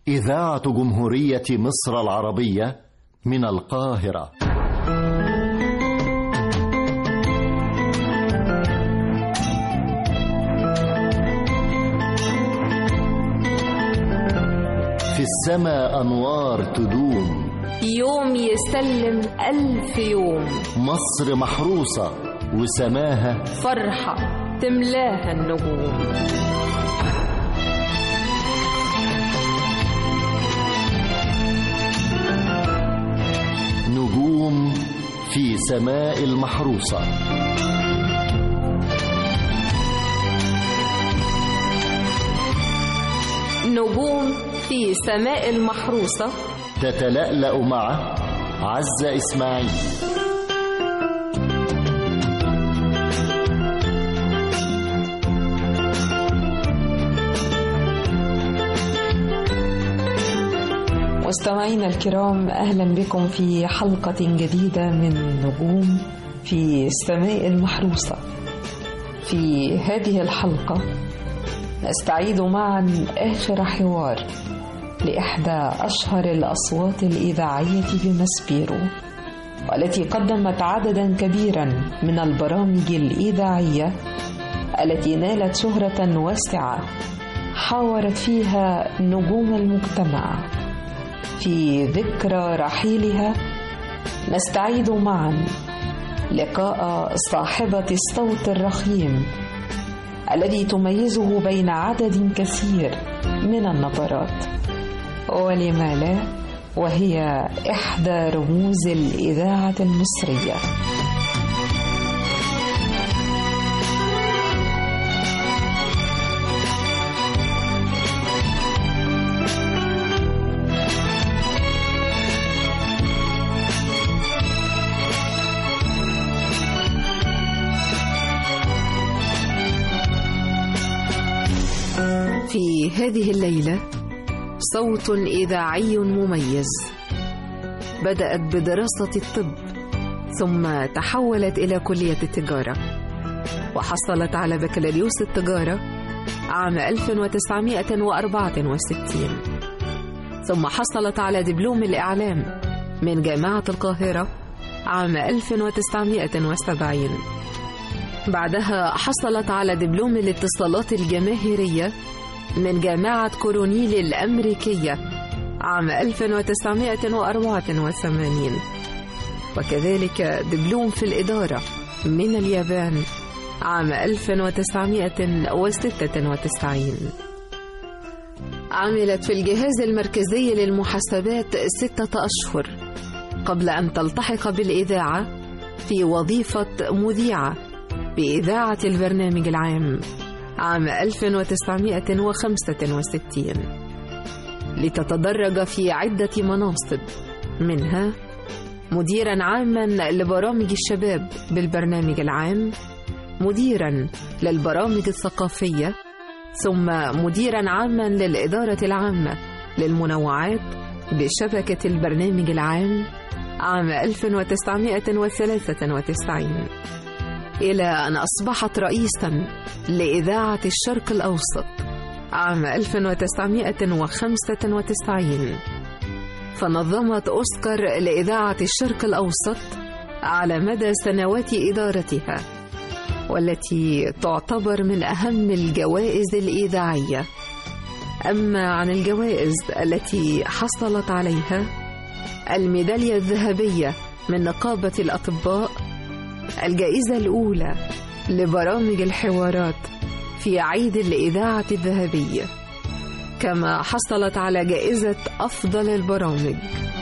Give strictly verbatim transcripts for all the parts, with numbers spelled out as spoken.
إذاعة جمهورية مصر العربية من القاهرة. في السماء أنوار تدوم، يوم يسلم ألف يوم. مصر محروسة وسماها فرحة تملاها النجوم. نجوم في سماء المحروسة. نجوم في سماء المحروسة تتلألأ مع عزة إسماعيل. مستمعينا الكرام، أهلا بكم في حلقة جديدة من نجوم في السماء المحروسة. في هذه الحلقة نستعيد معا آخر حوار لإحدى أشهر الأصوات الإذاعية بمسبيرو، والتي قدمت عددا كبيرا من البرامج الإذاعية التي نالت شهرة واسعة حاورت فيها نجوم المجتمع. في ذكرى رحيلها نستعيد معا لقاء صاحبة الصوت الرخيم الذي تميزه بين عدد كثير من النبرات، ولما لا وهي إحدى رموز الإذاعة المصرية. في هذه الليلة صوت إذاعي مميز، بدأت بدراسة الطب ثم تحولت إلى كلية التجارة، وحصلت على بكالوريوس التجارة عام ألف وتسعمائة وأربعة وستين، ثم حصلت على دبلوم الإعلام من جامعة القاهرة عام ألف وتسعمائة وسبعين. بعدها حصلت على دبلوم الاتصالات الجماهيرية من جامعة كورونيل الأمريكية عام ألف وتسعمائة وأربعة وثمانين، وكذلك دبلوم في الإدارة من اليابان عام ألف وتسعمائة وستة وتسعين. عملت في الجهاز المركزي للمحاسبات ستة أشهر قبل أن تلتحق بالإذاعة في وظيفة مذيعة بإذاعة البرنامج العام عام ألف وتسعمائة وخمسة وستين، لتتدرج في عدة مناصب، منها مديراً عاماً لبرامج الشباب بالبرنامج العام، مديراً للبرامج الثقافية، ثم مديراً عاماً للإدارة العامة للمنوعات بشبكة البرنامج العام عام ألف وتسعمائة وثلاثة وتسعين، إلى أن أصبحت رئيساً لإذاعة الشرق الأوسط عام ألف وتسعمائة وخمسة وتسعين، فنظمت أوسكار لإذاعة الشرق الأوسط على مدى سنوات إدارتها، والتي تعتبر من أهم الجوائز الإذاعية. أما عن الجوائز التي حصلت عليها، الميدالية الذهبية من نقابة الأطباء، الجائزة الأولى لبرامج الحوارات في عيد الإذاعة الذهبية، كما حصلت على جائزة أفضل البرامج.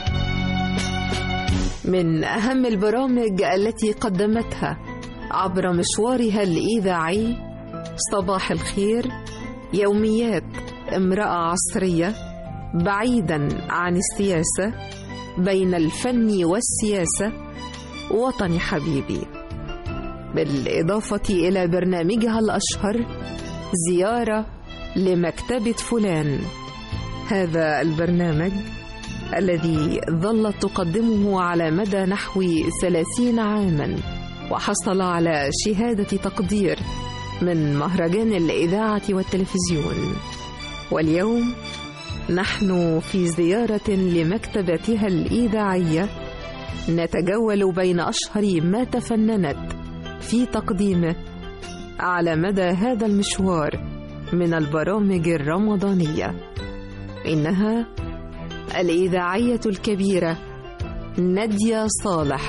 من أهم البرامج التي قدمتها عبر مشوارها الإذاعي صباح الخير، يوميات امرأة عصرية، بعيدا عن السياسة، بين الفن والسياسة، وطني حبيبي، بالإضافة إلى برنامجها الأشهر زيارة لمكتبة فلان. هذا البرنامج الذي ظلت تقدمه على مدى نحو ثلاثين عاما، وحصل على شهادة تقدير من مهرجان الإذاعة والتلفزيون. واليوم نحن في زيارة لمكتبتها الإذاعية نتجول بين أشهر ما تفننت في تقديمه على مدى هذا المشوار من البرامج الرمضانية. إنها الإذاعية الكبيرة نادية صالح.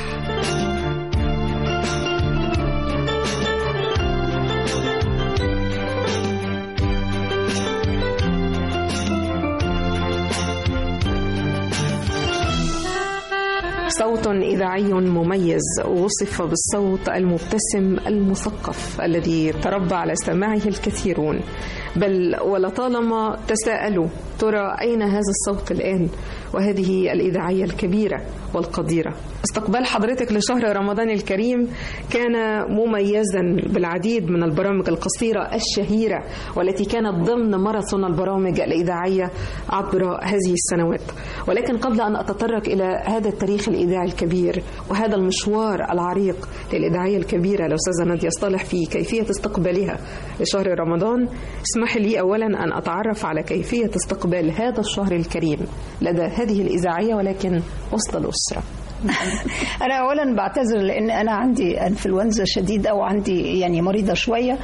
صوت إذاعي مميز وصف بالصوت المبتسم المثقف الذي تربى على سماعه الكثيرون، بل ولطالما تساءلوا ترى أين هذا الصوت الآن وهذه الإذاعية الكبيرة والقديرة. استقبال حضرتك لشهر رمضان الكريم كان مميزا بالعديد من البرامج القصيرة الشهيرة والتي كانت ضمن ماراثون البرامج الإذاعية عبر هذه السنوات. ولكن قبل أن أتطرق إلى هذا التاريخ الإذاعي الكبير وهذا المشوار العريق للإذاعية الكبيرة الأستاذة نادية صالح في كيفية استقبالها لشهر رمضان، اسمح لي أولا أن أتعرف على كيفية استقبال هذا الشهر الكريم لدى هذه الإذاعية ولكن وسط الأسرة. أنا أولا بعتذر لأن أنا عندي انفلونزا شديدة وعندي يعني مريضة شوية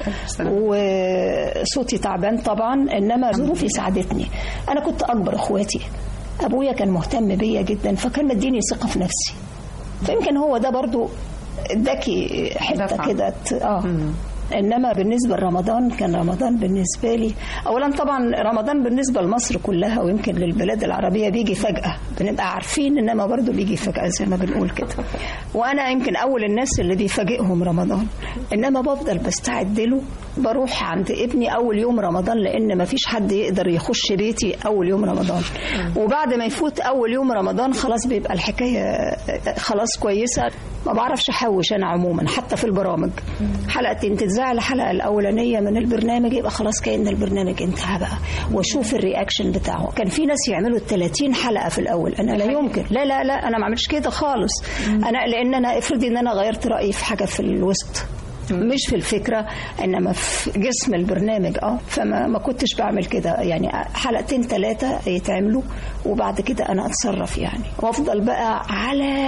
وصوتي تعبان طبعا، إنما ظروفي ساعدتني. أنا كنت أكبر أخواتي، أبويا كان مهتم بيا جدا فكان مديني ثقة في نفسي، فيمكن هو ده برضو اداكي حتة كده اه إنما بالنسبة لرمضان كان رمضان بالنسبة لي أولا طبعا رمضان بالنسبة لمصر كلها ويمكن للبلاد العربية بيجي فجأة، بنبقى عارفين إنما برضو بيجي فجأة زي ما بنقول كده، وأنا يمكن أول الناس اللي بيفاجئهم رمضان، إنما بفضل بستعد له. بروح عند ابني أول يوم رمضان لأن ما فيش حد يقدر يخش بيتي أول يوم رمضان، وبعد ما يفوت أول يوم رمضان خلاص بيبقى الحكاية خلاص كويسة. ما بعرفش أحوش أنا عموما حتى في البرامج، حلقتين تتذاع الحلقة الأولانية من البرنامج يبقى خلاص كأن البرنامج انتهى بقى، واشوف الرياكشن بتاعه. كان في ناس يعملوا ثلاثين حلقة في الأول، أنا لا يمكن، لا لا لا أنا ما عملتش كده خالص. أنا لأن أنا افرضي إن أنا غيرت رأيي في حاجة في الوسط، مش في الفكرة إنما في جسم البرنامج، اه فما ما كنتش بعمل كده، يعني حلقتين ثلاثة يتعملوا وبعد كده أنا أتصرف يعني، وأفضل بقى على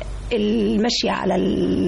المشي على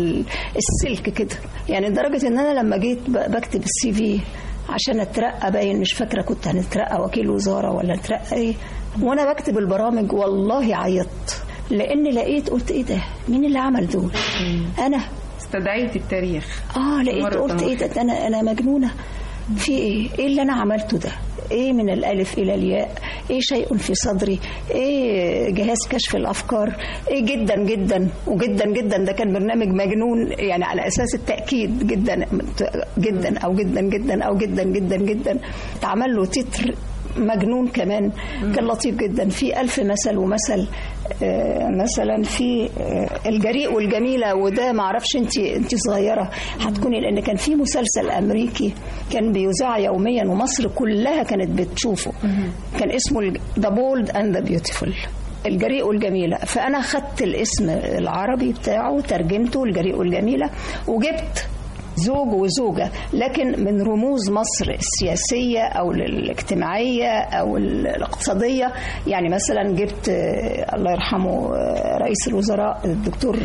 السلك كده، يعني لدرجة إن أنا لما جيت بكتب السي في عشان أترقى، باين مش فاكرة كنت هنترقى وكيل وزارة ولا نترقى إيه، وأنا بكتب البرامج والله عيطت لأن لقيت قلت إيه ده، مين اللي عمل دول؟ أنا استدعيت التاريخ. اه لقيت قلت ايه ده، انا انا مجنونه في ايه ايه اللي انا عملته ده، ايه من الالف الى الياء، ايه شيء في صدري، ايه جهاز كشف الافكار، ايه جدا جدا وجدا جدا. ده كان برنامج مجنون يعني على اساس التاكيد، جدا جدا او جدا جدا او جدا جدا جدا. اتعمل له تتر مجنون كمان، كان لطيف جدا، في ألف مثل ومثل. آه مثلا في آه الجريء والجميلة، وده ما اعرفش انت انت صغيرة هتكوني، لأن كان في مسلسل أمريكي كان بيذاع يوميا ومصر كلها كانت بتشوفه، كان اسمه The Bold and the Beautiful، الجريء والجميلة. فأنا خدت الاسم العربي بتاعه ترجمته الجريء والجميلة، وجبت زوج وزوجة لكن من رموز مصر السياسية أو الاجتماعية أو الاقتصادية. يعني مثلا جبت الله يرحمه رئيس الوزراء الدكتور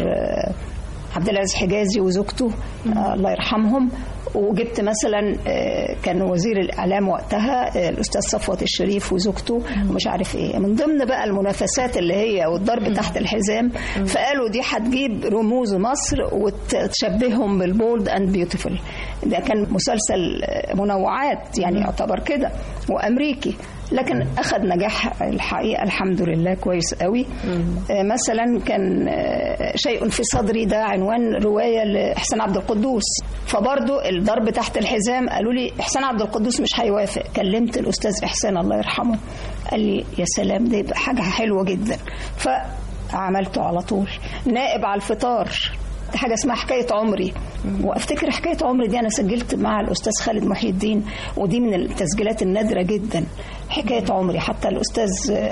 عبد العزيز حجازي وزوجته الله يرحمهم، وجبت مثلا كان وزير الإعلام وقتها الأستاذ صفوت الشريف وزوجته ومش عارف إيه، من ضمن بقى المنافسات اللي هي والضرب تحت الحزام. فقالوا دي هتجيب رموز مصر وتشبههم بالبولد أند بيوتيفول. ده كان مسلسل منوعات يعني يعتبر كده وأمريكي، لكن أخذ نجاح الحقيقة الحمد لله كويس قوي. مثلا كان شيء في صدري، ده عنوان رواية لإحسان عبد القدوس، فبرضو الضرب تحت الحزام قالوا لي إحسان عبد القدوس مش هيوافق. كلمت الأستاذ إحسان الله يرحمه قال لي يا سلام ده يبقى حاجة حلوة جدا، فعملته على طول. نائب على الفطار، حاجة اسمها حكاية عمري، وافتكر حكاية عمري دي انا سجلت مع الاستاذ خالد محي الدين، ودي من التسجيلات النادرة جدا حكاية عمري. حتى الاستاذ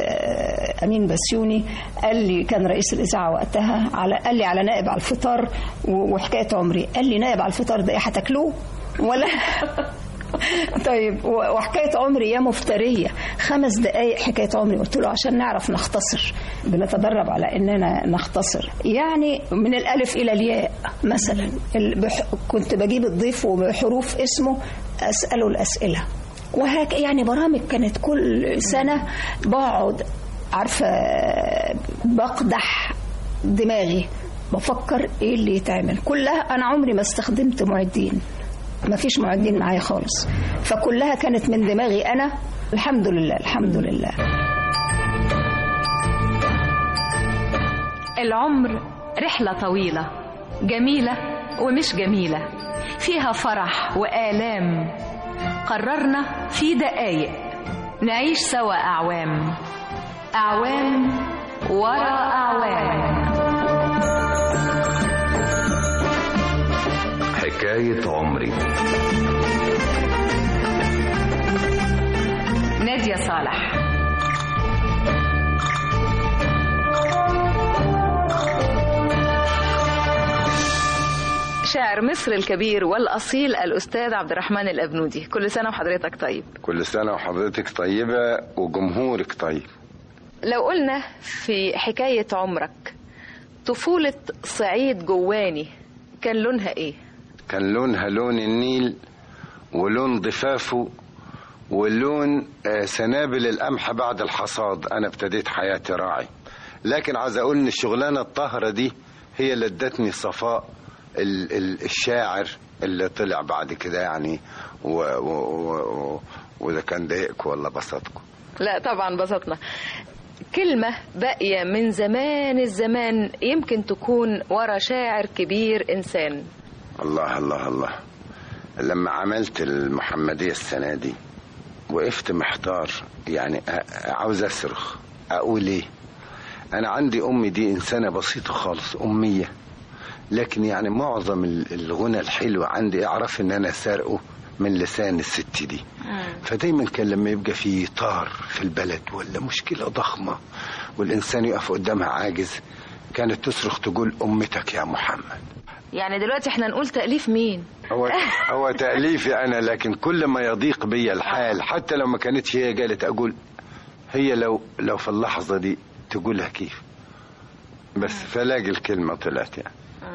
امين بسيوني قال لي، كان رئيس الاذاعة وقتها، على قال لي على نائب على الفطار وحكاية عمري، قال لي نائب على الفطار ده ايه هتاكلوه ولا طيب وحكايه عمري يا مفتريه، خمس دقائق حكايه عمري. قلت له عشان نعرف نختصر، بنتدرب على اننا نختصر، يعني من الالف الى الياء مثلا. كنت بجيب الضيف وبحروف اسمه اساله الاسئله، وهك يعني برامج كانت كل سنه بقعد عارفه بقدح دماغي بفكر ايه اللي يتعمل. كلها انا عمري ما استخدمت معدين، ما فيش معدين معايا خالص، فكلها كانت من دماغي انا. الحمد لله الحمد لله. العمر رحلة طويلة، جميلة ومش جميلة، فيها فرح وآلام. قررنا في دقايق نعيش سوا أعوام، أعوام ورا أعوام. حكاية عمري. نادية صالح. شاعر مصر الكبير والأصيل الأستاذ عبد الرحمن الأبنودي، كل سنة وحضرتك طيب. كل سنة وحضرتك طيبة وجمهورك طيب. لو قلنا في حكاية عمرك طفولة صعيد جواني، كان لونها إيه؟ كان لونها لون النيل، ولون ضفافه، ولون سنابل القمح بعد الحصاد. أنا ابتديت حياتي راعي، لكن عايز أقول إن الشغلانة الطاهرة دي هي اللي ادتني صفاء الشاعر اللي طلع بعد كده يعني. وإذا كان ضايقكم ولا بسطكم؟ لا طبعا بسطنا. كلمة باقية من زمان الزمان يمكن تكون ورا شاعر كبير إنسان. الله الله الله. لما عملت المحمدية السنة دي وقفت محتار، يعني عاوز أصرخ أقول إيه. أنا عندي أمي دي إنسانة بسيطة خالص، أمية، لكن يعني معظم الغنى الحلو عندي أعرف إن أنا سارقه من لسان الست دي. فدايما كان لما يبقى في طار في البلد ولا مشكلة ضخمة والإنسان يقف قدامها عاجز، كانت تصرخ تقول أمتك يا محمد. يعني دلوقتي احنا نقول تأليف مين؟ هو هو تأليفي أنا، لكن كل ما يضيق بي الحال حتى لو ما كانتش هي قالت أقول هي لو لو في اللحظة دي تقولها كيف بس، فلاقي الكلمة طلعت يعني.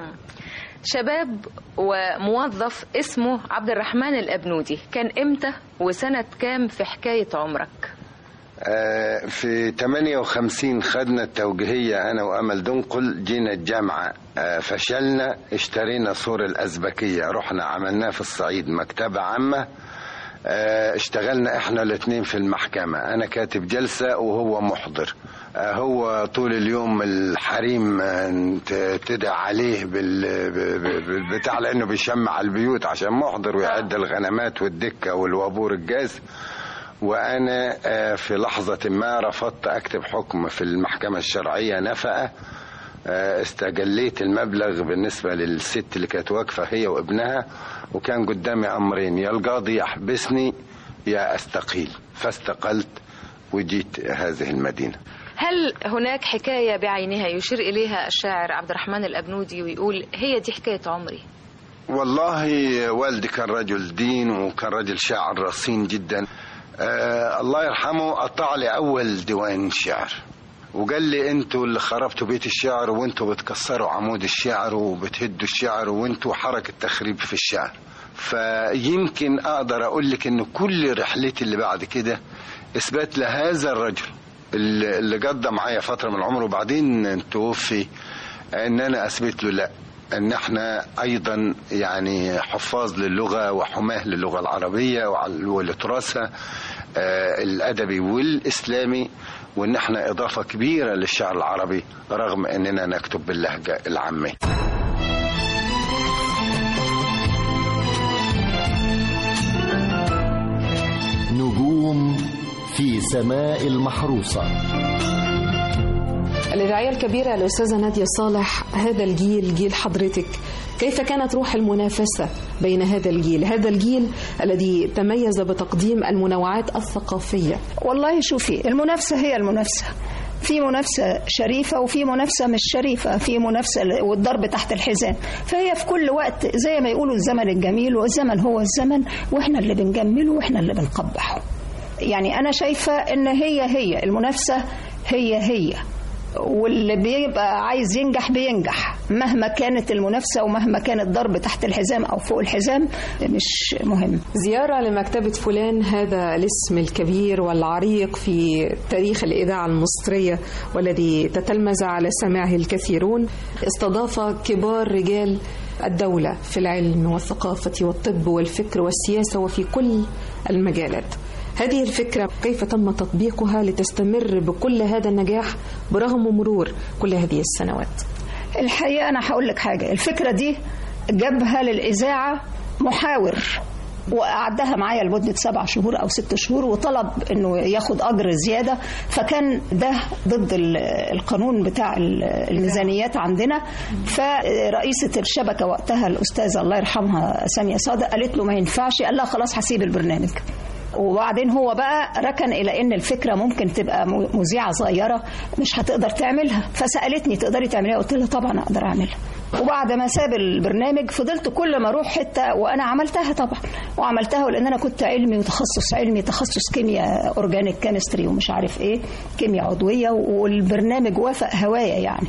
شباب وموظف اسمه عبد الرحمن الأبنودي، كان امتى وسنة كام في حكاية عمرك؟ آه في ثمانية وخمسين خدنا التوجيهية أنا وأمل دنقل، جينا الجامعة آه فشلنا، اشترينا صور الأزبكية، رحنا عملناه في الصعيد مكتبة عامة. آه اشتغلنا احنا الاثنين في المحكمة، أنا كاتب جلسة وهو محضر. آه هو طول اليوم الحريم تدعى عليه بالبتاع لأنه بيشمع البيوت عشان محضر ويعد الغنمات والدكة والوابور الجاز. وأنا في لحظة ما رفضت أكتب حكم في المحكمة الشرعية نفقة، استجليت المبلغ بالنسبة للست اللي كانت واقفة هي وابنها، وكان قدامي أمرين، يا القاضي يحبسني يا أستقيل، فاستقلت وجيت هذه المدينة. هل هناك حكاية بعينها يشير إليها الشاعر عبد الرحمن الأبنودي ويقول هي دي حكاية عمري؟ والله والدي كان رجل دين وكان رجل شاعر رصين جدا. آه الله يرحمه قطع لي أول ديوان شعر وقال لي انتوا اللي خربتوا بيت الشعر، وانتوا بتكسروا عمود الشعر وبتهدوا الشعر، وانتوا حركة تخريب في الشعر. فيمكن أقدر أقول لك إن كل رحلتي اللي بعد كده إثبات لهذا الرجل اللي قضى معايا فترة من عمره وبعدين توفي، ان انا اثبت له لا، ان احنا ايضا يعني حفاظ للغة وحماه للغة العربية ولتراثها الادبي والاسلامي، وان احنا اضافة كبيرة للشعر العربي رغم اننا نكتب باللهجة العامية. نجوم في سماء المحروسة. الإذاعية الكبيرة الأستاذة نادية صالح، هذا الجيل جيل حضرتك، كيف كانت روح المنافسة بين هذا الجيل هذا الجيل الذي تميز بتقديم المنوعات الثقافية؟ والله شوفي، المنافسة هي المنافسة، في منافسة شريفة وفي منافسة مش شريفة، في منافسة والضرب تحت الحزام. فهي في كل وقت زي ما يقولوا الزمن الجميل، والزمن هو الزمن، وإحنا اللي بنجمله وإحنا اللي بنقبحه. يعني أنا شايفة إن هي هي المنافسة هي هي، واللي بيبقى عايز ينجح بينجح مهما كانت المنافسة ومهما كان الضرب تحت الحزام أو فوق الحزام، مش مهم. زيارة لمكتبة فلان، هذا الاسم الكبير والعريق في تاريخ الإذاعة المصرية والذي تتلمذ على سماعه الكثيرون، استضاف كبار رجال الدولة في العلم والثقافة والطب والفكر والسياسة وفي كل المجالات. هذه الفكرة كيف تم تطبيقها لتستمر بكل هذا النجاح برغم مرور كل هذه السنوات؟ الحقيقة أنا هقول لك حاجة، الفكرة دي جابها للإذاعة محاور وقعدها معايا لمدة سبع شهور أو ست شهور وطلب إنه ياخد أجر زيادة، فكان ده ضد القانون بتاع الميزانيات عندنا. فرئيسة الشبكة وقتها الأستاذة الله يرحمها سامية صادق قالت له ما ينفعش، قال لها خلاص هسيب البرنامج. وبعدين هو بقى ركن إلى إن الفكرة ممكن تبقى مذيعة صغيرة مش هتقدر تعملها، فسألتني تقدري تعمليها؟ قلت لها طبعا أقدر أعملها. وبعد ما ساب البرنامج فضلت كل ما أروح حتة وأنا عملتها طبعا، وعملتها لأن أنا كنت علمي وتخصص علمي، تخصص كيمياء أورجانيك كيمستري ومش عارف إيه، كيمياء عضوية، والبرنامج وافق هوايا يعني.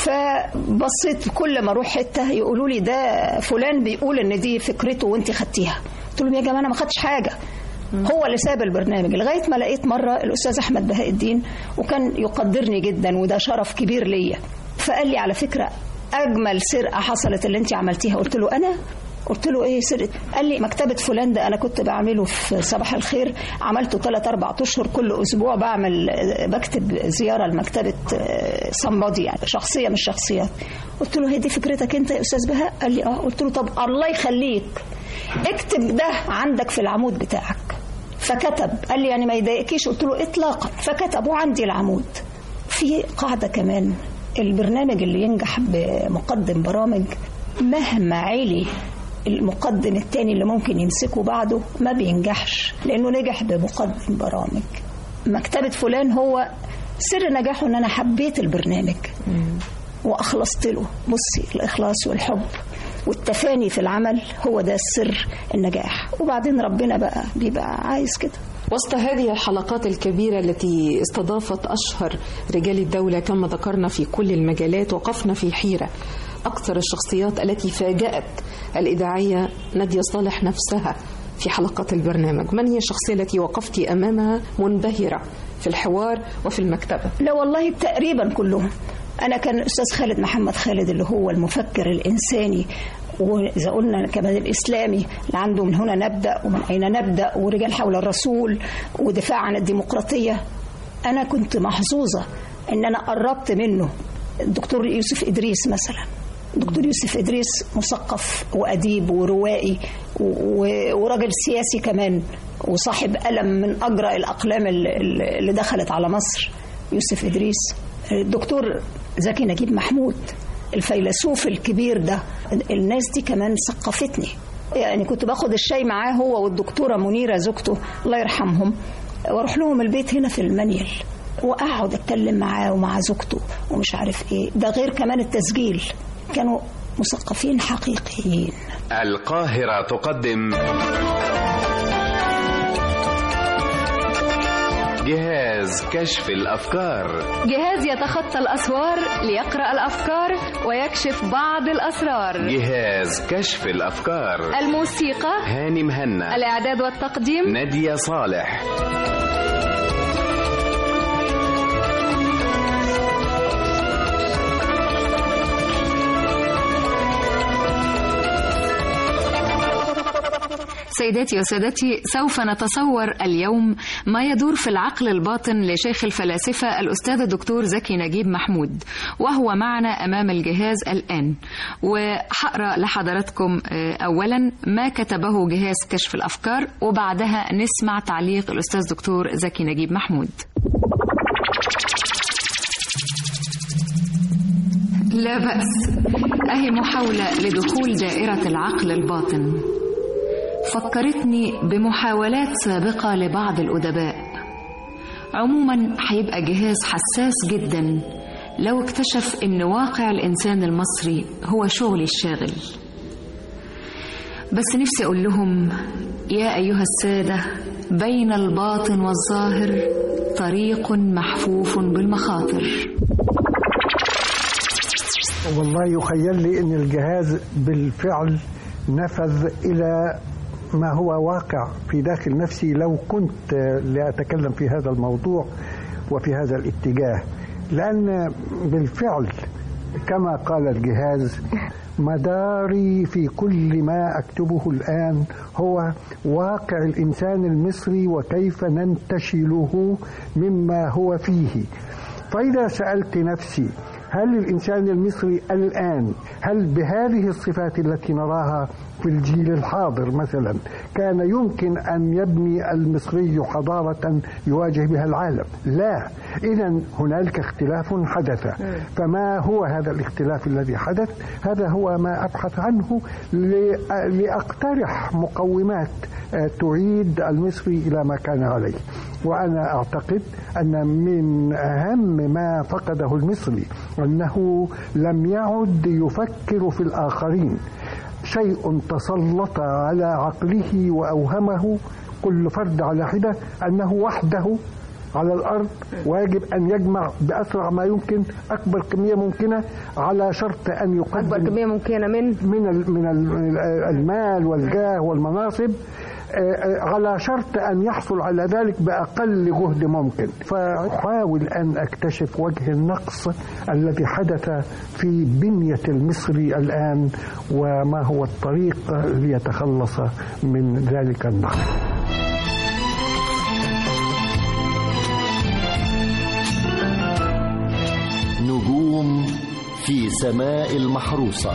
فبصيت كل ما أروح حتة يقولوا لي ده فلان بيقول إن دي فكرته وأنت خدتيها. قلت لهم يا جماعة أنا ما خدتش حاجة، هو اللي ساب البرنامج. لغاية ما لقيت مرة الأستاذ أحمد بهاء الدين وكان يقدرني جدا وده شرف كبير ليا، فقال لي على فكرة أجمل سرقة حصلت اللي أنت عملتيها. قلت له أنا؟ قلت له إيه سرقة؟ قال لي مكتبة فلان ده أنا كنت بعمله في صباح الخير، عملته ثلاث أربع أشهر كل أسبوع بعمل بكتب زيارة لمكتبة صمبادي يعني شخصية مش شخصيات. قلت له هي دي فكرتك أنت يا أستاذ بهاء؟ قال لي آه. قلت له طب الله يخليك اكتب ده عندك في العمود بتاعك. فكتب. قال لي يعني ما يضايقكيش؟ قلت له اطلاقا. فكتب وعندي العمود. في قاعدة كمان، البرنامج اللي ينجح بمقدم برامج مهما علي المقدم التاني اللي ممكن يمسكه بعده ما بينجحش، لأنه نجح بمقدم برامج. مكتبة فلان هو سر نجاحه ان انا حبيت البرنامج وأخلصت له. بصي الإخلاص والحب والتفاني في العمل هو ده السر النجاح، وبعدين ربنا بقى بيبقى عايز كده. وسط هذه الحلقات الكبيرة التي استضافت أشهر رجال الدولة كما ذكرنا في كل المجالات، وقفنا في حيرة. أكثر الشخصيات التي فاجأت الإذاعية نادية صالح نفسها في حلقات البرنامج، من هي الشخصية التي وقفت أمامها منبهرة في الحوار وفي المكتبة؟ لا والله تقريبا كلهم. أنا كان الأستاذ خالد محمد خالد اللي هو المفكر الإنساني، وإذا قلنا كمان الإسلامي اللي عنده من هنا نبدأ ومن أين نبدأ، ورجال حول الرسول ودفاع عن الديمقراطية. أنا كنت محظوظة إن أنا قربت منه. الدكتور يوسف إدريس مثلا، الدكتور يوسف إدريس مثقف وأديب وروائي وراجل سياسي كمان، وصاحب قلم من أجرأ الأقلام اللي دخلت على مصر، يوسف إدريس. الدكتور زكي نجيب محمود الفيلسوف الكبير ده، الناس دي كمان ثقفتني. يعني كنت باخد الشاي معاه هو والدكتورة منيرة زوجته الله يرحمهم، واروح لهم البيت هنا في المنيل واقعد اتكلم معاه ومع زوجته ومش عارف ايه. ده غير كمان التسجيل، كانوا مثقفين حقيقيين. القاهرة تقدم جهاز كشف الأفكار. جهاز يتخطى الأسوار ليقرأ الأفكار ويكشف بعض الأسرار. جهاز كشف الأفكار. الموسيقى هاني مهنا. الإعداد والتقديم نادية صالح. سيداتي وسادتي، سوف نتصور اليوم ما يدور في العقل الباطن لشيخ الفلاسفة الأستاذ الدكتور زكي نجيب محمود، وهو معنا أمام الجهاز الآن. وحقرأ لحضراتكم أولا ما كتبه جهاز كشف الأفكار، وبعدها نسمع تعليق الأستاذ دكتور زكي نجيب محمود. لا بأس، أهي محاولة لدخول دائرة العقل الباطن. فكرتني بمحاولات سابقة لبعض الأدباء، عموما هيبقى جهاز حساس جدا لو اكتشف ان واقع الانسان المصري هو شغلي الشاغل. بس نفسي اقول لهم يا ايها السادة، بين الباطن والظاهر طريق محفوف بالمخاطر. والله يخيل لي ان الجهاز بالفعل نفذ الى ما هو واقع في داخل نفسي لو كنت لأتكلم في هذا الموضوع وفي هذا الاتجاه، لأن بالفعل كما قال الجهاز مداري في كل ما أكتبه الآن هو واقع الإنسان المصري وكيف ننتشله مما هو فيه. فإذا سألت نفسي هل الإنسان المصري الآن هل بهذه الصفات التي نراها في الجيل الحاضر مثلا كان يمكن أن يبني المصري حضارة يواجه بها العالم؟ لا. إذن هنالك اختلاف حدث. فما هو هذا الاختلاف الذي حدث؟ هذا هو ما أبحث عنه لأقترح مقومات تعيد المصري إلى ما كان عليه. وأنا أعتقد أن من أهم ما فقده المصري أنه لم يعد يفكر في الآخرين. شيء تسلط على عقله وأوهمه كل فرد على حدة أنه وحده على الأرض ويجب أن يجمع بأسرع ما يمكن أكبر كمية ممكنة على شرط أن يقدم أكبر كمية ممكنة من من من المال والجاه والمناصب، على شرط أن يحصل على ذلك بأقل جهد ممكن. فأحاول أن أكتشف وجه النقص الذي حدث في بنية المصري الآن وما هو الطريق ليتخلص من ذلك النقص. نجوم في سماء المحروسة.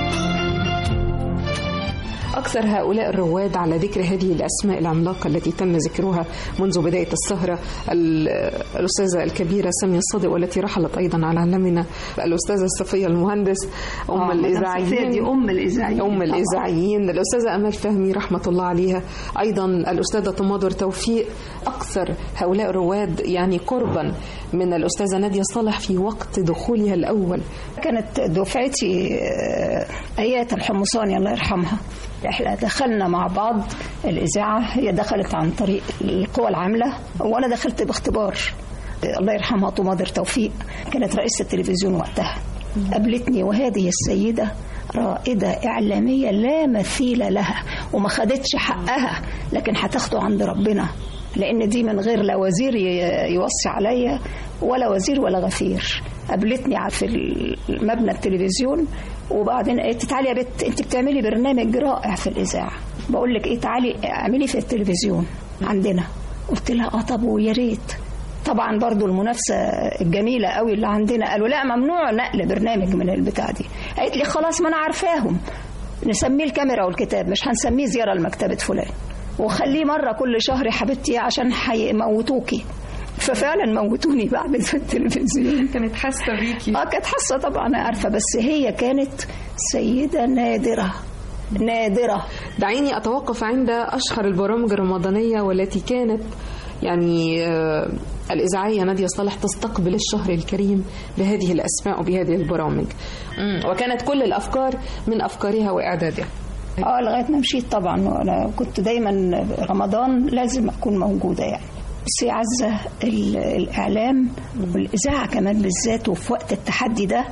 أكثر هؤلاء الرواد على ذكر هذه الأسماء العملاقة التي تم ذكرها منذ بداية السهرة الأستاذة الكبيرة سامية الصادق، والتي رحلت أيضا على علمنا الأستاذة صفية المهندس أم آه الإذاعيين دي أم الإذاعيين أم الإذاعيين الأستاذة أمال فهمي رحمة الله عليها، أيضا الأستاذة تماضر توفيق. أكثر هؤلاء الرواد يعني قربا من الأستاذة نادية صالح في وقت دخولها الأول. كانت دفعتي آيات الحمصاني الله يرحمها. احنا دخلنا مع بعض الإذاعة، هي دخلت عن طريق القوى العاملة وأنا دخلت باختبار. الله يرحمها تماضر توفيق كانت رئيسة التلفزيون وقتها، قابلتني وهذه السيدة رائدة إعلامية لا مثيل لها وما خدتش حقها، لكن هتاخده عند ربنا، لأن دي من غير لا وزير يوصي عليا ولا وزير ولا غفير. قابلتني في مبنى التلفزيون وبعدين قالت تعالي يا بت انت بتعملي برنامج رائع في الإذاعة، بقول لك ايه تعالي اعملي في التلفزيون عندنا. قلت لها اه طب ويا ريت. طبعا برضو المنافسة الجميلة قوي اللي عندنا قالوا لا ممنوع نقل برنامج من البتاع دي. قالت لي خلاص ما انا عارفاهم، نسميه الكاميرا والكتاب، مش هنسميه زيارة لمكتبة فلان، وخليه مرة كل شهر يا حبيبتي عشان هيموتوكي. ففعلا موتوني بعد في التلفزيون. كانت حاسة بيكي؟ اه كانت حاسة طبعا عارفة، بس هي كانت سيدة نادرة نادرة. دعيني أتوقف عند أشهر البرامج الرمضانية والتي كانت يعني آه الإذاعية نادية صالح تستقبل الشهر الكريم بهذه الأسماء وبهذه البرامج، وكانت كل الأفكار من أفكارها وإعدادها. اه لغاية ما مشيت طبعا، وأنا كنت دايما رمضان لازم أكون موجودة يعني. بس يا عزة الإعلام والإذاعة كمان بالذات وفي وقت التحدي ده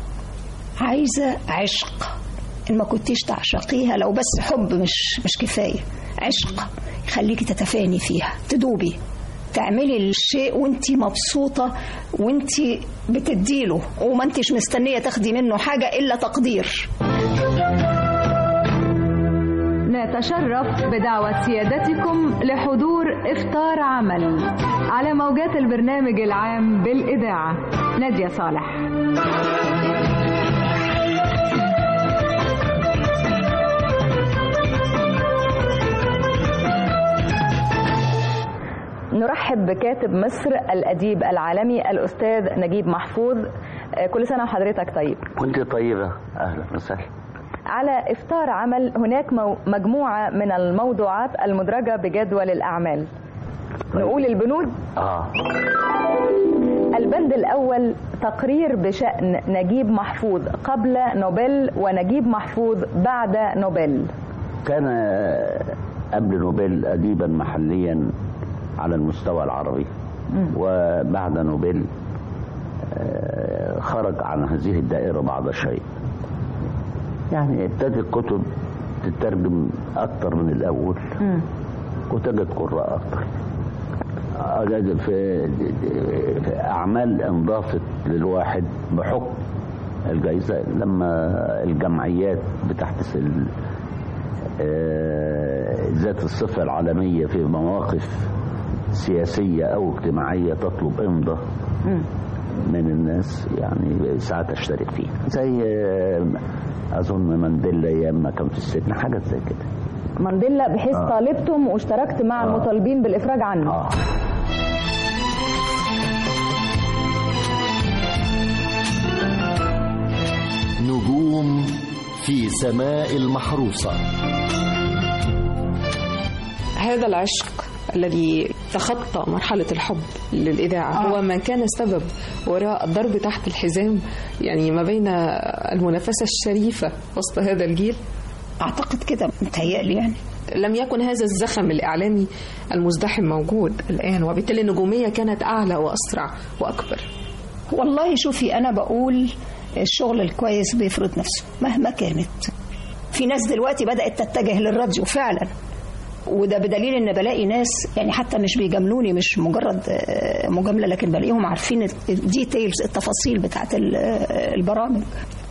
عايزة عشق. إن ما كنتيش تعشقيها لو بس حب مش مش كفاية، عشق يخليكي تتفاني فيها، تدوبي، تعملي الشيء وانتي مبسوطة وانتي بتديله وما انتيش مستنية تاخدي منه حاجة إلا تقدير. نتشرف بدعوة سيادتكم لحضور إفطار عمل على موجات البرنامج العام بالإذاعة. نادية صالح. نرحب بكاتب مصر الأديب العالمي الأستاذ نجيب محفوظ. كل سنة وحضرتك طيب. كنت طيبة، أهلا وسهلا. على إفطار عمل هناك مجموعة من الموضوعات المدرجة بجدول الأعمال. نقول البنود. اه البند الأول تقرير بشأن نجيب محفوظ قبل نوبل ونجيب محفوظ بعد نوبل. كان قبل نوبل أديبا محليا على المستوى العربي، وبعد نوبل خرج عن هذه الدائرة بعض الشيء. يعني ابتدت كتب تترجم أكثر من الأول، وتجد قراء أكثر. في أعمال انضافت للواحد بحكم الجائزة لما الجمعيات بتحدث ذات الصفة العالمية في مواقف سياسية أو اجتماعية تطلب إمضاء من الناس، يعني ساعات أشترك فيه، زي أظن مانديلا أيام ما كان في السجن، حاجة زي كده. مانديلا بحيث آه. طالبتم واشتركت مع آه. المطالبين بالإفراج عنه. آه. نجوم في سماء المحروسة. هذا العشق الذي تخطى مرحلة الحب للإذاعة آه. هو ما كان السبب وراء الضرب تحت الحزام، يعني ما بين المنافسة الشريفة وسط هذا الجيل. أعتقد كده، متهيألي يعني لم يكن هذا الزخم الإعلامي المزدحم موجود الآن، وبالتالي النجومية كانت أعلى وأسرع وأكبر. والله شوفي، أنا بقول الشغل الكويس بيفرض نفسه مهما كانت. في ناس دلوقتي بدأت تتجه للراديو فعلا، وده بدليل ان بلاقي ناس يعني حتى مش بيجاملوني، مش مجرد مجامله، لكن بلاقيهم عارفين الديتيلز، التفاصيل بتاعت البرامج.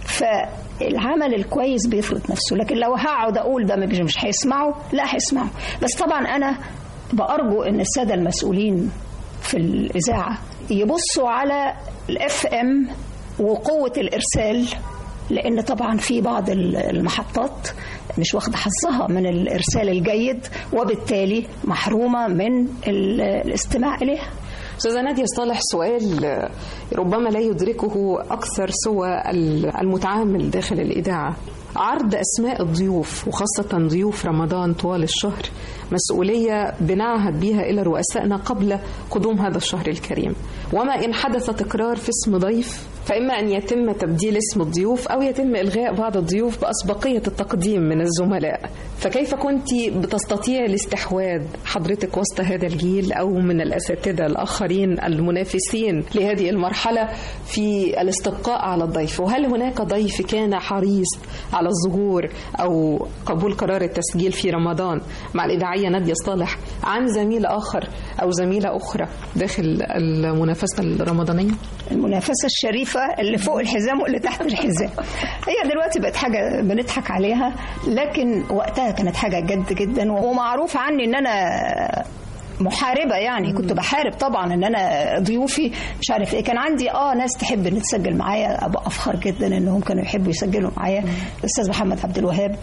فالعمل الكويس بيفرض نفسه، لكن لو هقعد اقول ده مش هيسمعوا، لا هيسمعوا. بس طبعا انا بأرجو ان الساده المسؤولين في الاذاعه يبصوا على الاف ام وقوه الارسال، لأن طبعا في بعض المحطات مش واخدة حظها من الإرسال الجيد، وبالتالي محرومة من الاستماع إليها. أستاذة نادية صالح، سؤال ربما لا يدركه أكثر سوى المتعامل داخل الإذاعة. عرض أسماء الضيوف وخاصة ضيوف رمضان طوال الشهر مسؤولية بنعهد بها إلى رؤسائنا قبل قدوم هذا الشهر الكريم، وما إن حدث تكرار في اسم ضيف فإما أن يتم تبديل اسم الضيوف أو يتم إلغاء بعض الضيوف بأسبقية التقديم من الزملاء. فكيف كنت بتستطيع الاستحواذ حضرتك وسط هذا الجيل أو من الأساتذة الآخرين المنافسين لهذه المرحلة في الاستبقاء على الضيف؟ وهل هناك ضيف كان حريص على الظهور أو قبول قرار التسجيل في رمضان مع الإذاعية نادية صالح عن زميل آخر أو زميلة أخرى داخل المنافسة الرمضانية؟ المنافسة الشريفة اللي فوق الحزام واللي تحت الحزام هي دلوقتي بقت حاجة بنضحك عليها، لكن وقتها كانت حاجة جد جدا. ومعروف عني ان انا محاربة، يعني كنت بحارب طبعا ان انا ضيوفي مش عارف ايه. كان عندي اه ناس تحب ان تسجل معايا، ابقى افخر جدا انهم كانوا يحبوا يسجلوا معايا. الاستاذ محمد عبد الوهاب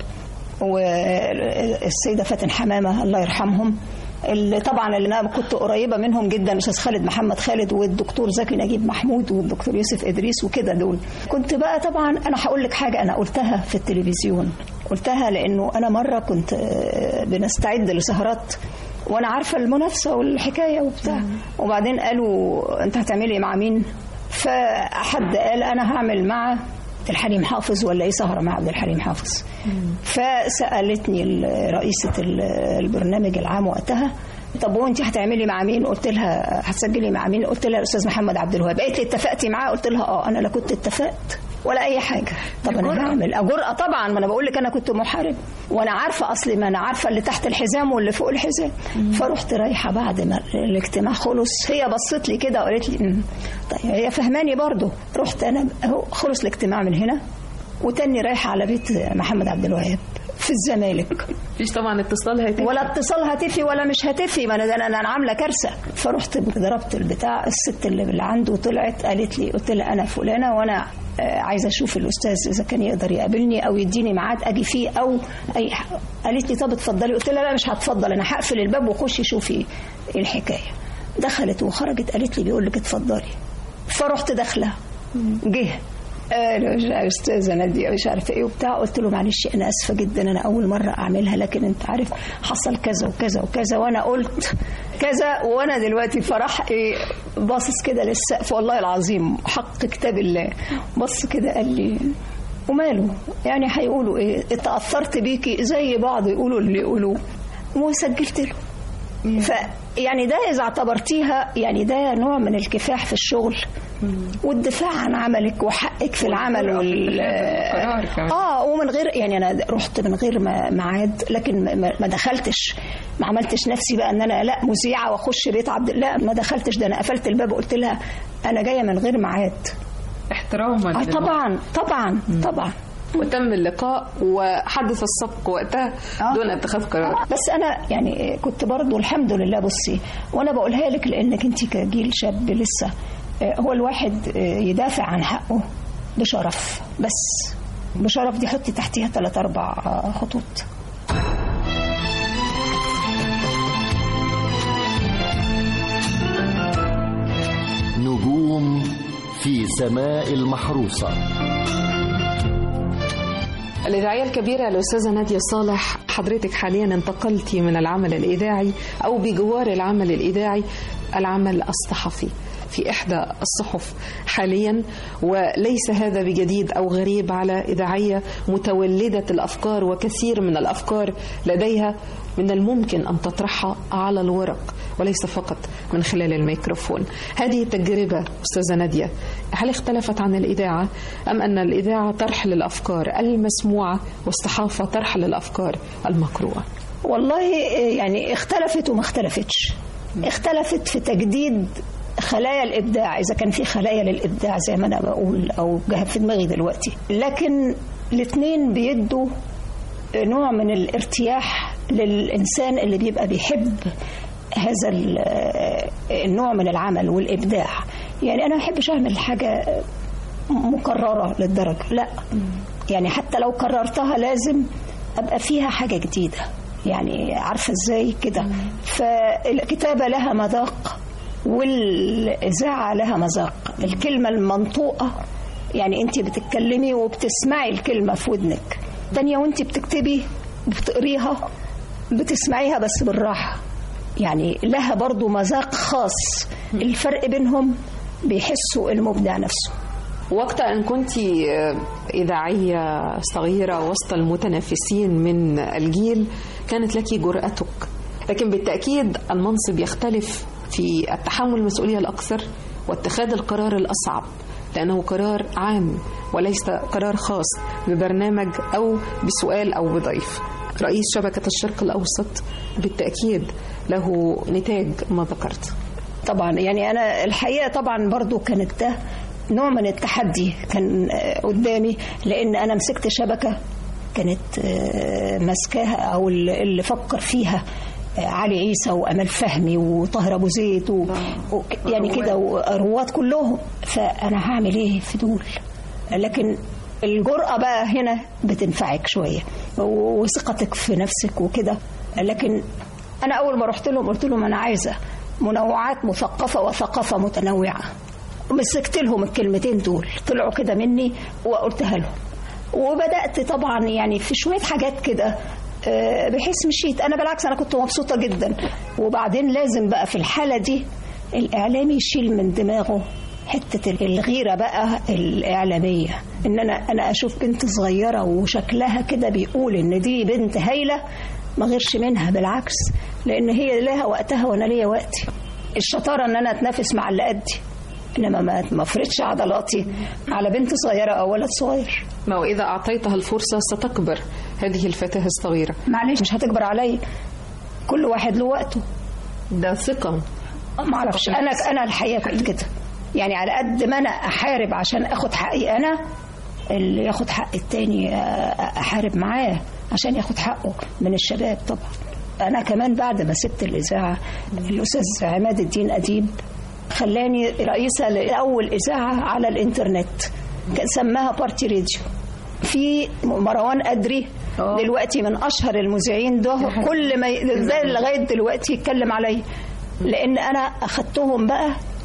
والسيدة فاتن حمامة الله يرحمهم، اللي طبعا اللي انا كنت قريبه منهم جدا، الاستاذ خالد محمد خالد والدكتور زكي نجيب محمود والدكتور يوسف ادريس وكده. دول كنت بقى طبعا انا هقول لك حاجه انا قلتها في التلفزيون، قلتها لانه انا مره كنت بنستعد لسهرات وانا عارفه المنافسه والحكايه وبتاع، وبعدين قالوا انت هتعملي مع مين؟ فحد قال انا هعمل مع عبد الحليم حافظ ولا ايه، سهره مع عبد الحليم حافظ. فسالتني رئيسه البرنامج العام وقتها، طب وانت هتعملي مع مين؟ قلت لها هتسجلي مع مين؟ قلت لها الاستاذ محمد عبد الوهاب. قالت لي اتفقتي معاه؟ قلت لها اه. انا لا كنت اتفقت ولا اي حاجه. طب انا هعمل جرأه طبعا، ما انا بقول لك انا كنت محارب وانا عارفه اصلي، ما انا عارفه اللي تحت الحزام واللي فوق الحزام. فرحت رايحه بعد ما الاجتماع خلص، هي بصت لي كده وقالت لي طيب هي فهماني برضو. رحت انا اهو خلص الاجتماع من هنا وتاني رايحه على بيت محمد عبد الوهاب في الزمالك. مفيش طبعا اتصال هاتفي ولا اتصال هاتفي ولا مش هاتفي، ما انا انا عامله كارثه. فرحت ضربت البتاع، الست اللي عنده طلعت قالت لي، قلت لها انا فلانه وانا عايزه اشوف الاستاذ اذا كان يقدر يقابلني او يديني ميعاد اجي فيه او اي حاجه. قالت لي طب اتفضلي. قلت لها لا مش هتفضل، انا هقفل الباب وخشي شوفي ايه الحكايه. دخلت وخرجت قالت لي بيقول لك اتفضلي. فرحت داخله، جه يا استاذه ناديه مش عارفه ايه وبتاع. قلت له معلش انا اسفه جدا، انا اول مره اعملها، لكن انت عارف حصل كذا وكذا وكذا وانا قلت كذا، وانا دلوقتي فراح ايه باصص كده للسقف والله العظيم حق كتاب الله، بص كده قال لي وماله يعني هيقولوا ايه، اتاثرت بيكي زي بعض يقولوا اللي يقولوه، وسجلت له. ف يعني ده اذا اعتبرتيها يعني ده نوع من الكفاح في الشغل والدفاع عن عملك وحقك في العمل وال اه ومن غير يعني انا رحت من غير ميعاد، لكن ما دخلتش ما عملتش نفسي بقى ان انا لا مذيعه واخش بيت عبد لا ما دخلتش، ده انا قفلت الباب وقلت لها انا جايه من غير ميعاد احتراما. آه طبعا طبعا طبعا. وتم اللقاء وحدث السبق وقتها آه. دون اتخاذ قرار. آه. بس انا يعني كنت برضو الحمد لله بصي، وانا بقولها لك لانك انت كجيل شاب لسه، هو الواحد يدافع عن حقه بشرف، بس بشرف دي حطي تحتيها ثلاث اربع خطوط. نجوم في سماء المحروسة. الإذاعية الكبيرة الأستاذة نادية صالح، حضرتك حاليا انتقلتي من العمل الإذاعي أو بجوار العمل الإذاعي العمل الصحفي في إحدى الصحف حاليا، وليس هذا بجديد أو غريب على إذاعية متولدة الأفكار، وكثير من الأفكار لديها من الممكن أن تطرحها على الورق وليس فقط من خلال الميكروفون. هذه التجربة أستاذة نادية هل اختلفت عن الإذاعة، أم أن الإذاعة طرح للأفكار المسموعة والصحافة طرح للأفكار المقروءة؟ والله يعني اختلفت وما اختلفتش. اختلفت في تجديد خلايا الإبداع، إذا كان في خلايا للإبداع زي ما أنا بقول أو جه في دماغي دلوقتي، لكن الاثنين بيدوا نوع من الارتياح للإنسان اللي بيبقى بيحب هذا النوع من العمل والإبداع. يعني أنا ما بحبش أعمل حاجة مكررة للدرجة، لا يعني حتى لو كررتها لازم أبقى فيها حاجة جديدة، يعني عارفة إزاي كده. فالكتابة لها مذاق والإذاعة لها مذاق. الكلمة المنطوقة يعني أنت بتتكلمي وبتسمعي الكلمة في ودنك، تانية وأنت بتكتبي بتقريها بتسمعيها بس بالراحة، يعني لها برضو مذاق خاص. الفرق بينهم بيحسوا المبدع نفسه. وقت أن كنت إذاعية صغيرة وسط المتنافسين من الجيل كانت لك جرأتك، لكن بالتأكيد المنصب يختلف في التحمل المسؤولية الأكثر واتخاذ القرار الأصعب، لأنه قرار عام وليس قرار خاص ببرنامج أو بسؤال أو بضيف. رئيس شبكة الشرق الأوسط بالتأكيد له نتاج ما ذكرت. طبعا يعني أنا الحقيقة طبعا برضو كانت ده نوع من التحدي كان قدامي، لأن أنا مسكت شبكة كانت مسكاها أو اللي فكر فيها علي عيسى وأمل فهمي وطاهر أبو زيد و... و... يعني كده ورواد كلهم، فأنا هعمل إيه في دول؟ لكن الجرأة بقى هنا بتنفعك شوية وثقتك في نفسك وكده. لكن أنا أول ما رحت لهم قلت لهم أنا عايزة منوعات مثقفة وثقافة متنوعة، ومسكت لهم الكلمتين دول طلعوا كده مني وقلتها لهم، وبدأت طبعا يعني في شوية حاجات كده بحيث مشيت. أنا بالعكس أنا كنت مبسوطة جدا. وبعدين لازم بقى في الحالة دي الإعلامي يشيل من دماغه حتة الغيرة بقى الإعلامية، إن أنا أنا أشوف بنت صغيرة وشكلها كده بيقول إن دي بنت هايلة ما غيرش منها، بالعكس لأن هي لها وقتها وأنا ليا وقتي. الشطارة إن أنا أتنافس مع اللي قدي، إنما ما أفرضش عضلاتي على بنت صغيرة أو ولد صغير. ما وإذا أعطيتها الفرصة ستكبر هذه الفتاة الصغيرة. معلش مش هتكبر علي، كل واحد له وقته. ده ثقة. ما أعرفش، أنا أنا الحقيقة كنت كده، يعني على قد ما أنا أحارب عشان أخد حقي، أنا اللي ياخد حق التاني أحارب معاه عشان ياخد حقه من الشباب. طبعا أنا كمان بعد ما سبت الإذاعة الأستاذ عماد الدين أديب خلاني رئيسة لأول إذاعة على الإنترنت، سماها بارتي راديو. في مروان أدري دلوقتي من أشهر المذيعين ده، كل ما زي لغاية دلوقتي يتكلم علي، لأن أنا أخدتهم بقى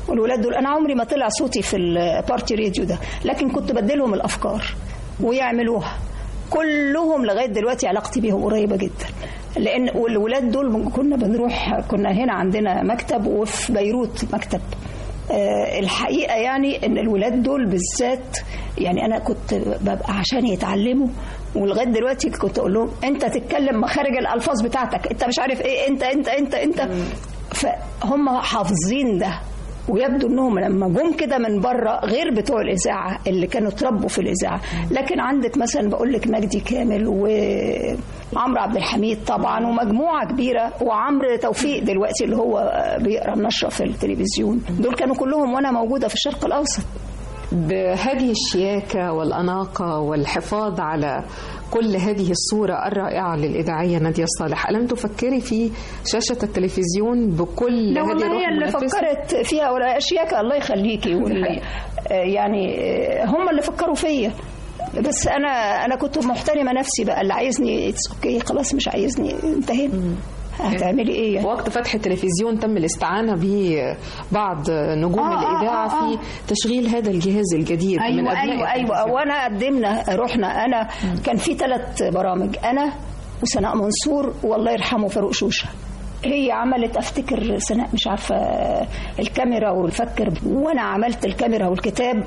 والولاد دول انا عمري ما طلع صوتي في البارتي راديو ده، لكن كنت بديلهم الافكار ويعملوها كلهم. لغايه دلوقتي علاقتي بيهم قريبه جدا، لان والولاد دول كنا بنروح، كنا هنا عندنا مكتب وفي بيروت مكتب. أه الحقيقه يعني ان الولاد دول بالذات يعني انا كنت ببقى عشان يتعلموا، ولغايه دلوقتي كنت اقول لهم انت تتكلم مخارج الالفاظ بتاعتك، انت مش عارف ايه، انت انت انت انت فهم حافظين ده. ويبدو انهم لما جم كده من بره غير بتوع الاذاعه اللي كانوا اتربوا في الاذاعه. لكن عندك مثلا بقول لك مجدي كامل وعمرو عبد الحميد طبعا ومجموعه كبيره، وعمرو توفيق دلوقتي اللي هو بيقرا النشره في التلفزيون، دول كانوا كلهم وانا موجوده في الشرق الاوسط. بهذه الشياكه والاناقه والحفاظ على كل هذه الصورة الرائعة للإذاعية نادية الصالح، ألم تفكري في شاشة التلفزيون بكل هذه الروح هي اللي فكرت فيها ولا شياكة الله يخليكي واللي يعني هم اللي فكروا فيا، بس أنا أنا كنت محترمة نفسي بقى. اللي عايزني اوكي خلاص، مش عايزني انتهينا، هتعملي ايه يعني؟ وقت فتح التلفزيون تم الاستعانة ببعض نجوم آه الإذاعة آه آه. في تشغيل هذا الجهاز الجديد. أيوة من أبناء أيوة أيوة وأنا قدمنا رحنا أنا م. كان في ثلاث برامج، أنا وسناء منصور والله يرحمه فاروق شوشة. هي عملت افتكر سناء مش عارفة الكاميرا والفكر، وأنا عملت الكاميرا والكتاب،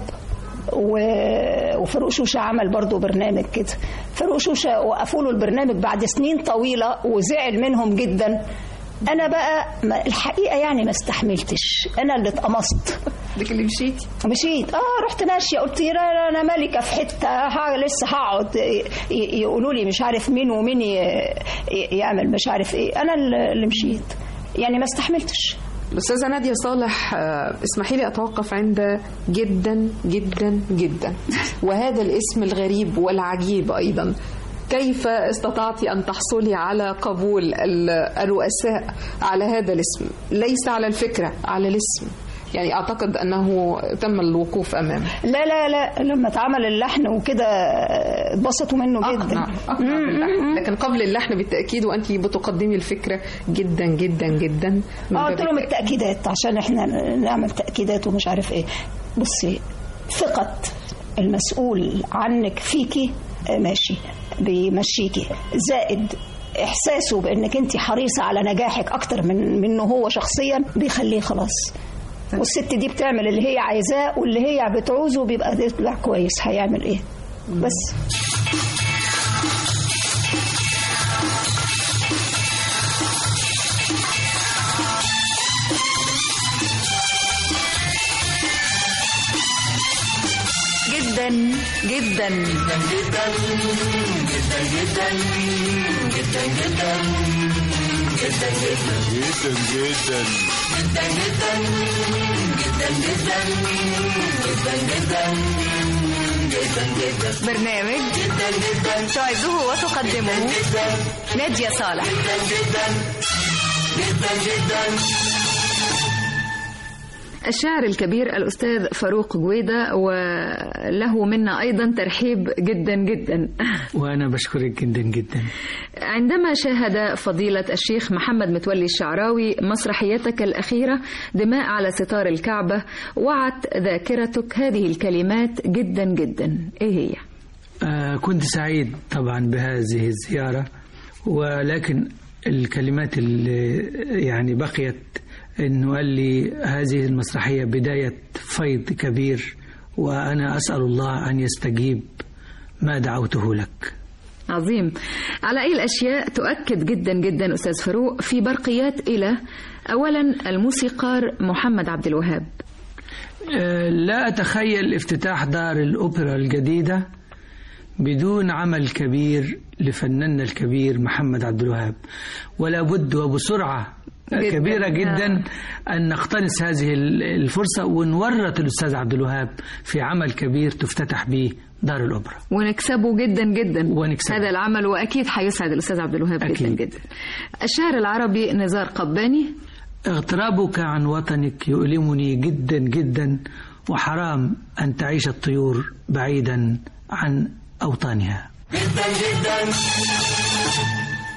وفاروق شوشة عمل برضو برنامج كده. فاروق شوشة وقفوا له البرنامج بعد سنين طويلة وزعل منهم جدا. أنا بقى الحقيقة يعني ما استحملتش، أنا اللي اتقمصت. ديك اللي مشيتي؟ مشيت اه رحت ماشية، قلت أنا ملكة في حتة لسه هقعد يقولوا لي مش عارف مين ومين يعمل مش عارف إيه. أنا اللي مشيت يعني ما استحملتش. الأستاذة نادية صالح، اسمحي لي أتوقف عند جدا جدا جدا وهذا الاسم الغريب والعجيب أيضا. كيف استطعت أن تحصلي على قبول الرؤساء على هذا الاسم؟ ليس على الفكرة، على الاسم. يعني أعتقد أنه تم الوقوف أمامه. لا لا لا لما اتعمل اللحن وكده اتبسطوا منه جدا. أقنع أقنع باللحن، لكن قبل اللحن بالتأكيد وأنت بتقدمي الفكرة جدا جدا جدا. اه قلت لهم التأكيدات عشان احنا نعمل تأكيدات ومش عارف ايه. بصي، ثقة المسؤول عنك فيكي ماشي بيمشيكي، زائد احساسه بانك انت حريصة على نجاحك اكتر من منه هو شخصيا بيخليه خلاص. والست دي بتعمل اللي هي عايزاه واللي هي بتعوزه بيبقى يطلع كويس. هيعمل ايه بس. جدا جدا جدا جدا جدا جدا جدا جدا جدا جدا جدا برنامج تعده وتقدمه نادية صالح. الشاعر الكبير الأستاذ فاروق جويدة، وله منا أيضا ترحيب جدا جدا. وأنا بشكرك جدا جدا. عندما شاهد فضيلة الشيخ محمد متولي الشعراوي مسرحيتك الأخيرة دماء على ستار الكعبة، وعت ذاكرتك هذه الكلمات جدا جدا، إيه هي؟ آه كنت سعيد طبعا بهذه الزيارة، ولكن الكلمات اللي يعني بقيت إنه قال لي هذه المسرحية بداية فيض كبير، وأنا أسأل الله أن يستجيب ما دعوته لك. عظيم. على أي الأشياء تؤكد جدا جدا أستاذ فاروق في برقيات إلى أولا الموسيقار محمد عبد الوهاب؟ لا أتخيل افتتاح دار الأوبرا الجديدة بدون عمل كبير لفناننا الكبير محمد عبد الوهاب، ولا بد وبسرعة جداً. كبيرة جدا أن نقتنص هذه الفرصة ونورط الأستاذ عبد الوهاب في عمل كبير تفتتح به دار الأوبرا، ونكسبه جدا جدا ونكسبه. هذا العمل وأكيد هيسعد الأستاذ عبد الوهاب أكيد. جدا جدا. الشاعر العربي نزار قباني: اغترابك عن وطنك يؤلمني جدا جدا، وحرام أن تعيش الطيور بعيدا عن أوطانها. جدا جدا.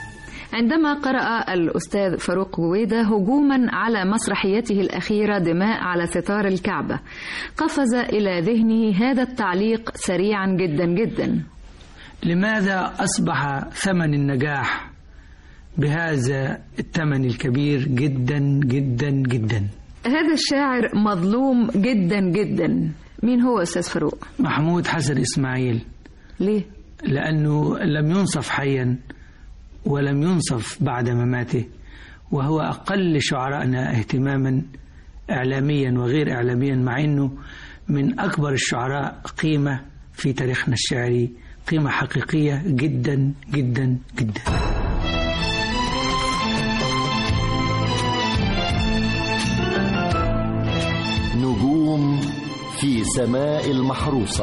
عندما قرأ الأستاذ فاروق جويدة هجوما على مسرحيته الأخيرة دماء على ستار الكعبة، قفز إلى ذهنه هذا التعليق سريعا جدا جدا: لماذا أصبح ثمن النجاح بهذا الثمن الكبير جدا جدا جدا؟ هذا الشاعر مظلوم جدا جدا. مين هو أستاذ فاروق؟ محمود حسن إسماعيل. ليه؟ لأنه لم ينصف حيا ولم ينصف بعد مماته، وهو أقل شعرائنا اهتماما إعلاميا وغير إعلاميا، مع أنه من أكبر الشعراء قيمة في تاريخنا الشعري، قيمة حقيقية جدا جدا جدا. نجوم في سماء المحروسة.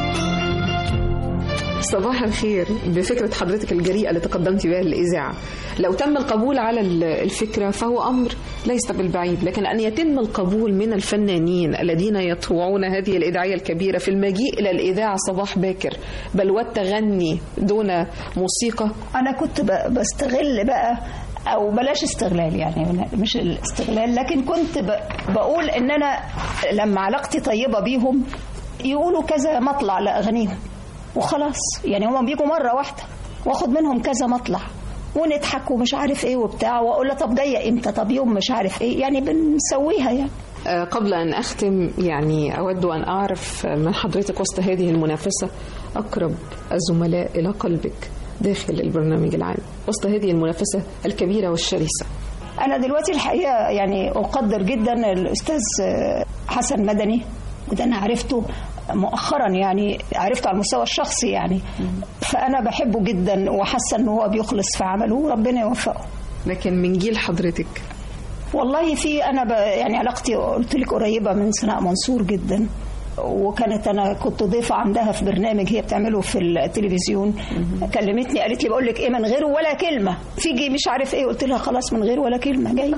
صباح الخير. بفكرة حضرتك الجريئة اللي تقدمت بها للإذاعة، لو تم القبول على الفكرة فهو أمر ليس بالبعيد، لكن أن يتم القبول من الفنانين الذين يطوعون هذه الإذاعية الكبيرة في المجيء إلى الإذاعة صباح باكر بل والتغني دون موسيقى. أنا كنت بستغل بقى، أو بلاش استغلال يعني مش الاستغلال، لكن كنت بقول إن أنا لما علاقتي طيبة بيهم يقولوا كذا مطلع لأغانيهم وخلاص، يعني هم بيجوا مرة واحدة واخد منهم كذا مطلع ونضحك ومش عارف ايه وبتاع، واقول له طب جايه امتى، طب يوم مش عارف ايه، يعني بنسويها يعني. أه قبل ان اختم يعني اود ان اعرف من حضرتك وسط هذه المنافسه اقرب الزملاء الى قلبك داخل البرنامج العام، وسط هذه المنافسه الكبيره والشرسه. انا دلوقتي الحقيقه يعني اقدر جدا الاستاذ حسن مدني، وده انا عرفته مؤخرا، يعني عرفته على المستوى الشخصي يعني، فأنا بحبه جدا وحاسة أنه هو بيخلص في عمله وربنا يوفقه. لكن من جيل حضرتك؟ والله في أنا ب... يعني علاقتي قلت لك قريبة من سناء منصور جدا، وكانت أنا كنت ضيفة عندها في برنامج هي بتعمله في التلفزيون، كلمتني قالت لي بقول لك إيه من غيره ولا كلمة، فيجي مش عارف إيه، قلت لها خلاص من غير ولا كلمة جاي.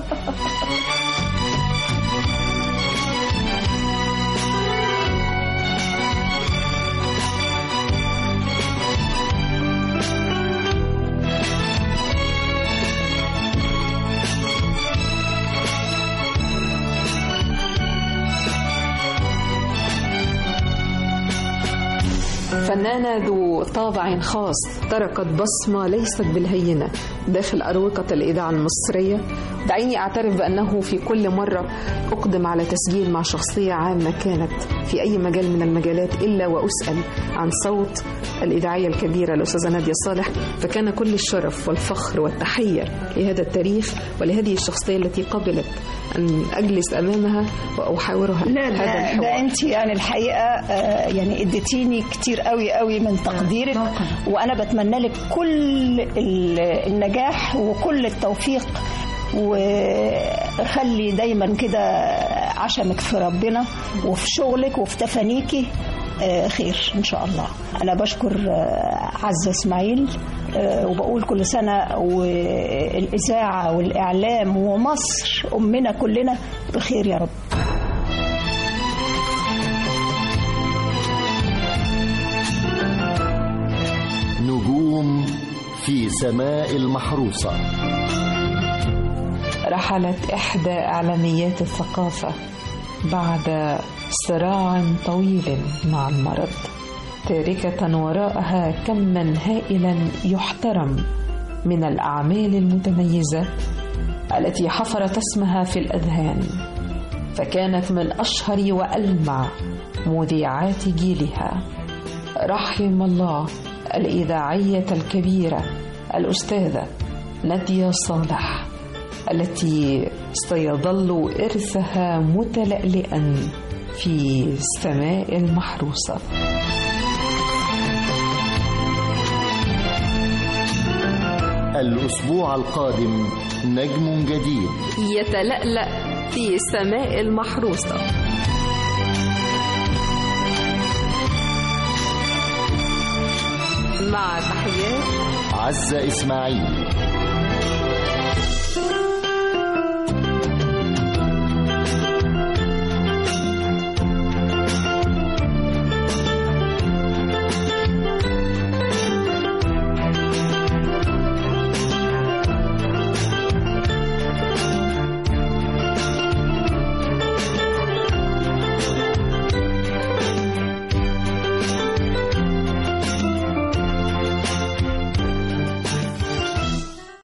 فنانة ذو طابع خاص تركت بصمة ليست بالهينة داخل أروقة الإذاعة المصرية. دعيني أعترف بأنه في كل مرة أقدم على تسجيل مع شخصية عامة كانت في أي مجال من المجالات إلا وأسأل عن صوت الإذاعية الكبيرة الأستاذة نادية صالح، فكان كل الشرف والفخر والتحية لهذا التاريخ ولهذه الشخصية التي قبلت أن أجلس أمامها وأحاورها. لا هذا ده, الحوار. ده أنت يعني الحقيقة آه يعني اديتيني كتير قوي قوي من تقديرك، وأنا بتمنى لك كل النجاح وكل التوفيق، وخلي دايما كده عشمك في ربنا وفي شغلك وفي تفانيكي خير إن شاء الله. أنا بشكر عزة إسماعيل وبقول كل سنة والإذاعة والإعلام ومصر أمنا كلنا بخير يا رب. نجوم في سماء المحروسة. رحلت إحدى إعلاميات الثقافة بعد صراع طويل مع المرض، تاركة وراءها كما هائلا يحترم من الأعمال المتميزة التي حفرت اسمها في الأذهان، فكانت من أشهر وألمع مذيعات جيلها. رحم الله الإذاعية الكبيرة الأستاذة نادية صالح، التي سيظل إرثها متلألئا في السماء المحروسة. الأسبوع القادم نجم جديد يتلألأ في السماء المحروسة. مع تحيات عزة إسماعيل.